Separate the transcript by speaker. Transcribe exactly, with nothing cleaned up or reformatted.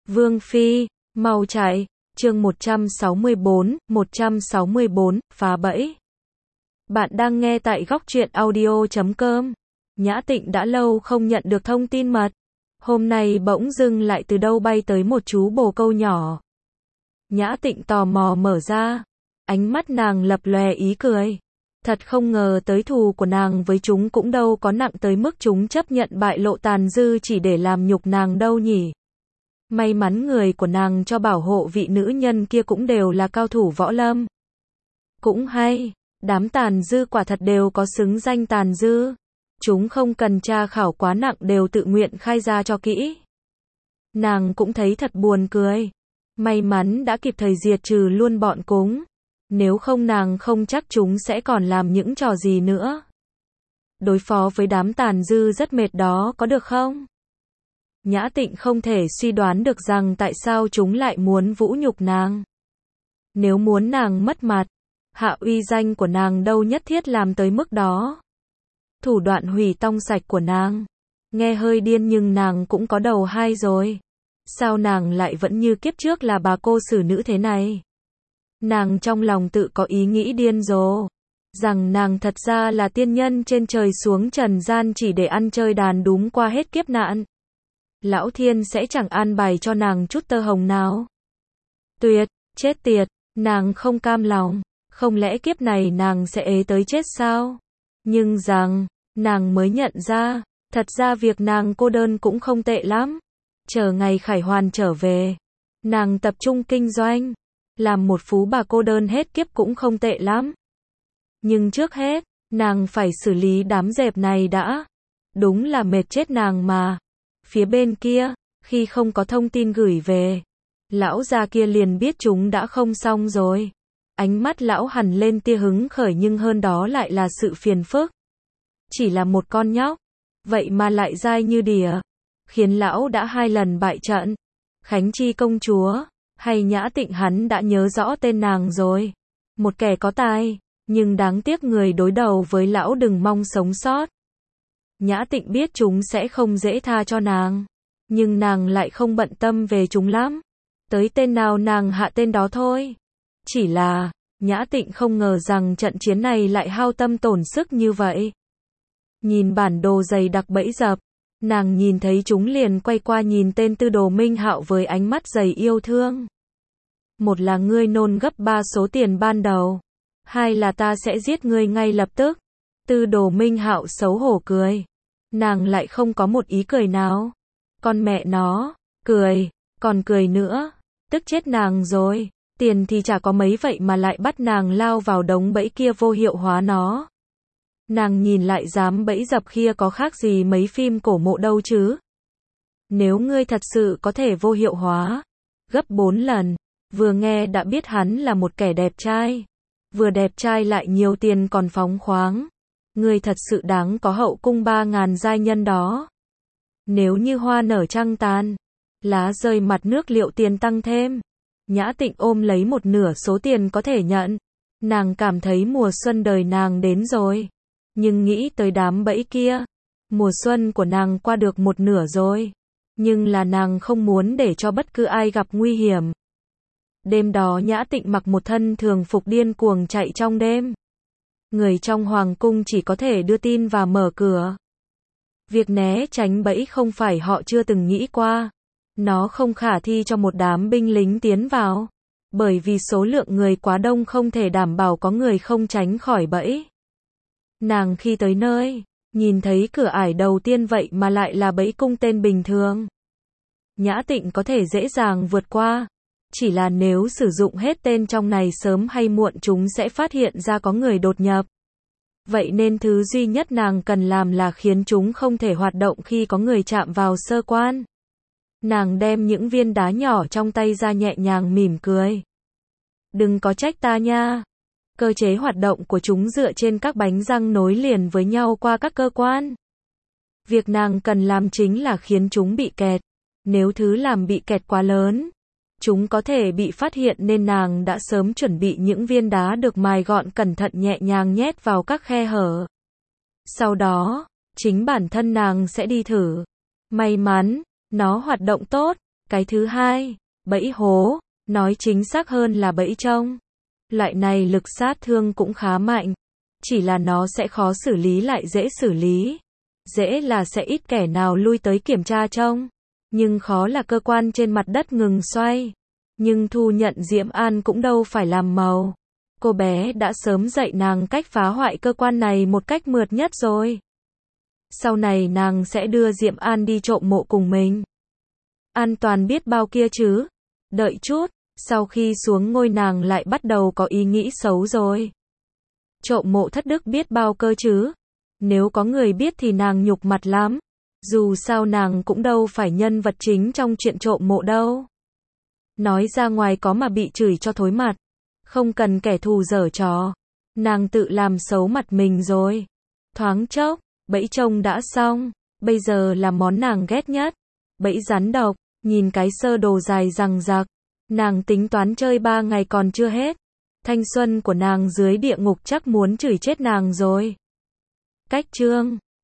Speaker 1: Vương Phi, mau chạy, chương một trăm sáu mươi bốn, một trăm sáu mươi bốn, phá bẫy. Bạn đang nghe tại góc truyện audio chấm com. Nhã Tịnh đã lâu không nhận được thông tin mật. Hôm nay bỗng dưng lại từ đâu bay tới một chú bồ câu nhỏ. Nhã Tịnh tò mò mở ra. Ánh mắt nàng lập lòe ý cười. Thật không ngờ tới thù của nàng với chúng cũng đâu có nặng tới mức chúng chấp nhận bại lộ tàn dư chỉ để làm nhục nàng đâu nhỉ. May mắn người của nàng cho bảo hộ vị nữ nhân kia cũng đều là cao thủ võ lâm. Cũng hay, đám tàn dư quả thật đều có xứng danh tàn dư. Chúng không cần tra khảo quá nặng đều tự nguyện khai ra cho kỹ. Nàng cũng thấy thật buồn cười. May mắn đã kịp thời diệt trừ luôn bọn cúng. Nếu không nàng không chắc chúng sẽ còn làm những trò gì nữa. Đối phó với đám tàn dư rất mệt đó có được không? Nhã Tịnh không thể suy đoán được rằng tại sao chúng lại muốn vũ nhục nàng. Nếu muốn nàng mất mặt, hạ uy danh của nàng đâu nhất thiết làm tới mức đó. Thủ đoạn hủy tong sạch của nàng, nghe hơi điên nhưng nàng cũng có đầu hai rồi. Sao nàng lại vẫn như kiếp trước là bà cô xử nữ thế này? Nàng trong lòng tự có ý nghĩ điên rồ, rằng nàng thật ra là tiên nhân trên trời xuống trần gian chỉ để ăn chơi đàn đúm qua hết kiếp nạn. Lão Thiên sẽ chẳng an bài cho nàng chút tơ hồng nào. Tuyệt, chết tiệt, nàng không cam lòng, không lẽ kiếp này nàng sẽ ế tới chết sao? Nhưng rằng, nàng mới nhận ra, thật ra việc nàng cô đơn cũng không tệ lắm. Chờ ngày Khải Hoàn trở về, nàng tập trung kinh doanh, làm một phú bà cô đơn hết kiếp cũng không tệ lắm. Nhưng trước hết, nàng phải xử lý đám dẹp này đã. Đúng là mệt chết nàng mà. Phía bên kia, khi không có thông tin gửi về, lão già kia liền biết chúng đã không xong rồi. Ánh mắt lão hằn lên tia hứng khởi nhưng hơn đó lại là sự phiền phức. Chỉ là một con nhóc, vậy mà lại dai như đỉa, khiến lão đã hai lần bại trận. Khánh Chi công chúa, hay Nhã Tịnh hắn đã nhớ rõ tên nàng rồi. Một kẻ có tài, nhưng đáng tiếc người đối đầu với lão đừng mong sống sót. Nhã Tịnh biết chúng sẽ không dễ tha cho nàng, nhưng nàng lại không bận tâm về chúng lắm. Tới tên nào nàng hạ tên đó thôi. Chỉ là, Nhã Tịnh không ngờ rằng trận chiến này lại hao tâm tổn sức như vậy. Nhìn bản đồ dày đặc bẫy dập, nàng nhìn thấy chúng liền quay qua nhìn tên Tư Đồ Minh Hạo với ánh mắt đầy yêu thương. Một là ngươi nôn gấp ba số tiền ban đầu, hai là ta sẽ giết ngươi ngay lập tức. Tư Đồ Minh Hạo xấu hổ cười. Nàng lại không có một ý cười nào. Con mẹ nó, cười, còn cười nữa, tức chết nàng rồi. Tiền thì chả có mấy vậy mà lại bắt nàng lao vào đống bẫy kia vô hiệu hóa nó. Nàng nhìn lại dám bẫy dập kia có khác gì mấy phim cổ mộ đâu chứ. Nếu ngươi thật sự có thể vô hiệu hóa gấp bốn lần, vừa nghe đã biết hắn là một kẻ đẹp trai. Vừa đẹp trai lại nhiều tiền còn phóng khoáng. Ngươi thật sự đáng có hậu cung ba ngàn giai nhân đó. Nếu như hoa nở trăng tàn, lá rơi mặt nước liệu tiền tăng thêm. Nhã Tịnh ôm lấy một nửa số tiền có thể nhận. Nàng cảm thấy mùa xuân đời nàng đến rồi. Nhưng nghĩ tới đám bẫy kia, mùa xuân của nàng qua được một nửa rồi. Nhưng là nàng không muốn để cho bất cứ ai gặp nguy hiểm. Đêm đó Nhã Tịnh mặc một thân thường phục điên cuồng chạy trong đêm. Người trong hoàng cung chỉ có thể đưa tin và mở cửa. Việc né tránh bẫy không phải họ chưa từng nghĩ qua. Nó không khả thi cho một đám binh lính tiến vào. Bởi vì số lượng người quá đông không thể đảm bảo có người không tránh khỏi bẫy. Nàng khi tới nơi, nhìn thấy cửa ải đầu tiên vậy mà lại là bẫy cung tên bình thường. Nhã Tịnh có thể dễ dàng vượt qua. Chỉ là nếu sử dụng hết tên trong này sớm hay muộn chúng sẽ phát hiện ra có người đột nhập. Vậy nên thứ duy nhất nàng cần làm là khiến chúng không thể hoạt động khi có người chạm vào sơ quan. Nàng đem những viên đá nhỏ trong tay ra nhẹ nhàng mỉm cười. Đừng có trách ta nha. Cơ chế hoạt động của chúng dựa trên các bánh răng nối liền với nhau qua các cơ quan. Việc nàng cần làm chính là khiến chúng bị kẹt. Nếu thứ làm bị kẹt quá lớn, chúng có thể bị phát hiện nên nàng đã sớm chuẩn bị những viên đá được mài gọn cẩn thận nhẹ nhàng nhét vào các khe hở. Sau đó, chính bản thân nàng sẽ đi thử. May mắn, nó hoạt động tốt, Cái thứ hai, bẫy hố, nói chính xác hơn là bẫy trông. Loại này lực sát thương cũng khá mạnh, chỉ là nó sẽ khó xử lý lại dễ xử lý. Dễ là sẽ ít kẻ nào lui tới kiểm tra trông, nhưng khó là cơ quan trên mặt đất ngừng xoay. Nhưng thu nhận Diệm An cũng đâu phải làm màu. Cô bé đã sớm dạy nàng cách phá hoại cơ quan này một cách mượt nhất rồi. Sau này nàng sẽ đưa Diệm An đi trộm mộ cùng mình. An toàn biết bao kia chứ. Đợi chút, sau khi xuống ngôi nàng lại bắt đầu có ý nghĩ xấu rồi. Trộm mộ thất đức biết bao cơ chứ. Nếu có người biết thì nàng nhục mặt lắm. Dù sao nàng cũng đâu phải nhân vật chính trong chuyện trộm mộ đâu. Nói ra ngoài có mà bị chửi cho thối mặt. Không cần kẻ thù giở trò. Nàng tự làm xấu mặt mình rồi. Thoáng chốc, bẫy trông đã xong. Bây giờ là món nàng ghét nhất. Bẫy rắn độc. Nhìn cái sơ đồ dài rằng rạc. Nàng tính toán chơi ba ngày còn chưa hết. Thanh xuân của nàng dưới địa ngục chắc muốn chửi chết nàng rồi. Cách chương